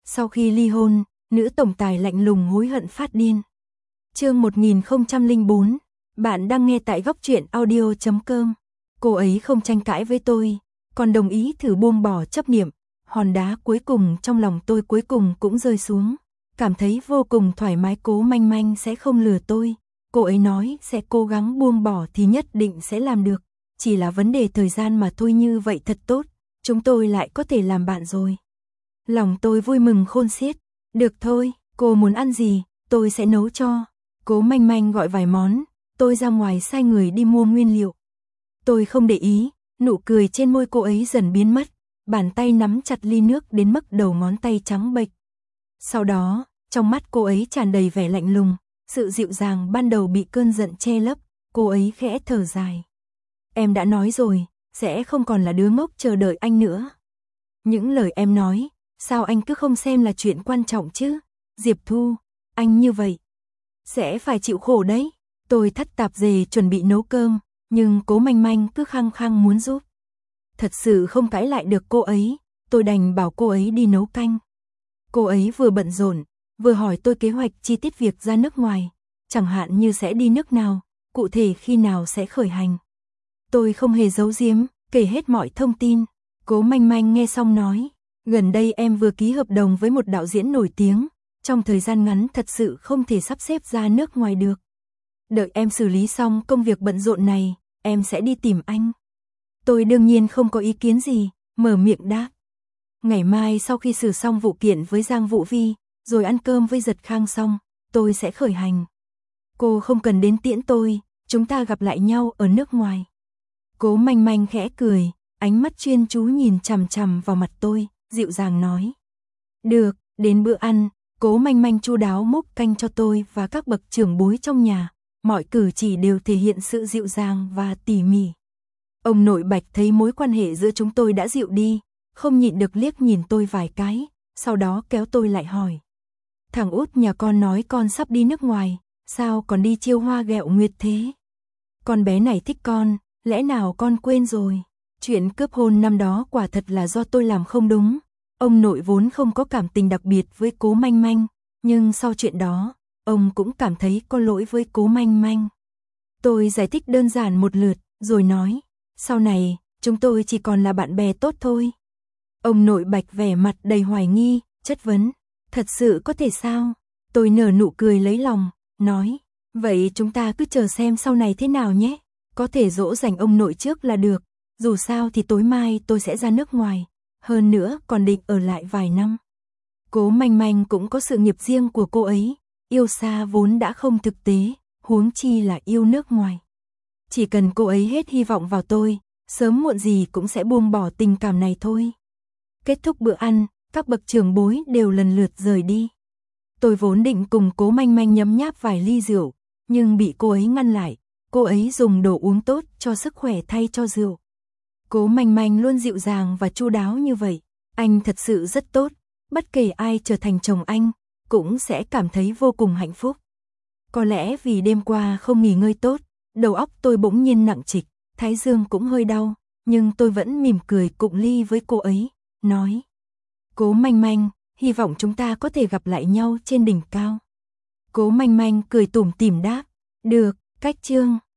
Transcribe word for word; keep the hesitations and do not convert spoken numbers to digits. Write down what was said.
Sau khi ly hôn, nữ tổng tài lạnh lùng hối hận phát điên. Chương một nghìn không trăm lẻ bốn, bạn đang nghe tại góc truyện audio chấm com. Cô ấy không tranh cãi với tôi, còn đồng ý thử buông bỏ chấp niệm. Hòn đá cuối cùng trong lòng tôi cuối cùng cũng rơi xuống. Cảm thấy vô cùng thoải mái, Cố Manh Manh sẽ không lừa tôi. Cô ấy nói sẽ cố gắng buông bỏ thì nhất định sẽ làm được. Chỉ là vấn đề thời gian mà thôi, như vậy thật tốt. Chúng tôi lại có thể làm bạn rồi. Lòng tôi vui mừng khôn xiết. Được thôi, cô muốn ăn gì, tôi sẽ nấu cho. Cố Manh Manh gọi vài món, tôi ra ngoài sai người đi mua nguyên liệu. Tôi không để ý, nụ cười trên môi cô ấy dần biến mất. Bàn tay nắm chặt ly nước đến mức đầu ngón tay trắng bệch. Sau đó, trong mắt cô ấy tràn đầy vẻ lạnh lùng, sự dịu dàng ban đầu bị cơn giận che lấp, cô ấy khẽ thở dài. Em đã nói rồi, sẽ không còn là đứa ngốc chờ đợi anh nữa. Những lời em nói, sao anh cứ không xem là chuyện quan trọng chứ? Diệp Thu, anh như vậy, sẽ phải chịu khổ đấy. Tôi thắt tạp dề chuẩn bị nấu cơm, nhưng Cố Manh Manh cứ khăng khăng muốn giúp. Thật sự không cãi lại được cô ấy, tôi đành bảo cô ấy đi nấu canh. Cô ấy vừa bận rộn, vừa hỏi tôi kế hoạch chi tiết việc ra nước ngoài, chẳng hạn như sẽ đi nước nào, cụ thể khi nào sẽ khởi hành. Tôi không hề giấu giếm, kể hết mọi thông tin. Cố Manh Manh nghe xong nói, gần đây em vừa ký hợp đồng với một đạo diễn nổi tiếng, trong thời gian ngắn thật sự không thể sắp xếp ra nước ngoài được. Đợi em xử lý xong công việc bận rộn này, em sẽ đi tìm anh. Tôi đương nhiên không có ý kiến gì, mở miệng đáp. Ngày mai sau khi xử xong vụ kiện với Giang Vũ Vi, rồi ăn cơm với Giật Khang xong, tôi sẽ khởi hành. Cô không cần đến tiễn tôi, chúng ta gặp lại nhau ở nước ngoài. Cố Manh Manh khẽ cười, ánh mắt chuyên chú nhìn chằm chằm vào mặt tôi, dịu dàng nói. Được, đến bữa ăn, Cố Manh Manh chu đáo múc canh cho tôi và các bậc trưởng bối trong nhà, mọi cử chỉ đều thể hiện sự dịu dàng và tỉ mỉ. Ông nội Bạch thấy mối quan hệ giữa chúng tôi đã dịu đi, không nhịn được liếc nhìn tôi vài cái, sau đó kéo tôi lại hỏi. Thằng út nhà con nói con sắp đi nước ngoài, sao còn đi chiêu hoa ghẹo nguyệt thế? Con bé này thích con, lẽ nào con quên rồi? Chuyện cướp hôn năm đó quả thật là do tôi làm không đúng. Ông nội vốn không có cảm tình đặc biệt với Cố Manh Manh, nhưng sau chuyện đó, ông cũng cảm thấy có lỗi với Cố Manh Manh. Tôi giải thích đơn giản một lượt, rồi nói, sau này, chúng tôi chỉ còn là bạn bè tốt thôi. Ông nội Bạch vẻ mặt đầy hoài nghi, chất vấn, thật sự có thể sao? Tôi nở nụ cười lấy lòng, nói, vậy chúng ta cứ chờ xem sau này thế nào nhé, có thể dỗ dành ông nội trước là được, dù sao thì tối mai tôi sẽ ra nước ngoài, hơn nữa còn định ở lại vài năm. Cố Manh Manh cũng có sự nghiệp riêng của cô ấy, yêu xa vốn đã không thực tế, huống chi là yêu nước ngoài. Chỉ cần cô ấy hết hy vọng vào tôi, sớm muộn gì cũng sẽ buông bỏ tình cảm này thôi. Kết thúc bữa ăn, các bậc trưởng bối đều lần lượt rời đi. Tôi vốn định cùng Cố Manh Manh nhấm nháp vài ly rượu, nhưng bị cô ấy ngăn lại. Cô ấy dùng đồ uống tốt cho sức khỏe thay cho rượu. Cố Manh Manh luôn dịu dàng và chu đáo như vậy, anh thật sự rất tốt. Bất kể ai trở thành chồng anh, cũng sẽ cảm thấy vô cùng hạnh phúc. Có lẽ vì đêm qua không nghỉ ngơi tốt, đầu óc tôi bỗng nhiên nặng trịch, thái dương cũng hơi đau, nhưng tôi vẫn mỉm cười cụng ly với cô ấy, nói. Cố Manh Manh, hy vọng chúng ta có thể gặp lại nhau trên đỉnh cao. Cố Manh Manh cười tủm tỉm đáp, được, cách chương.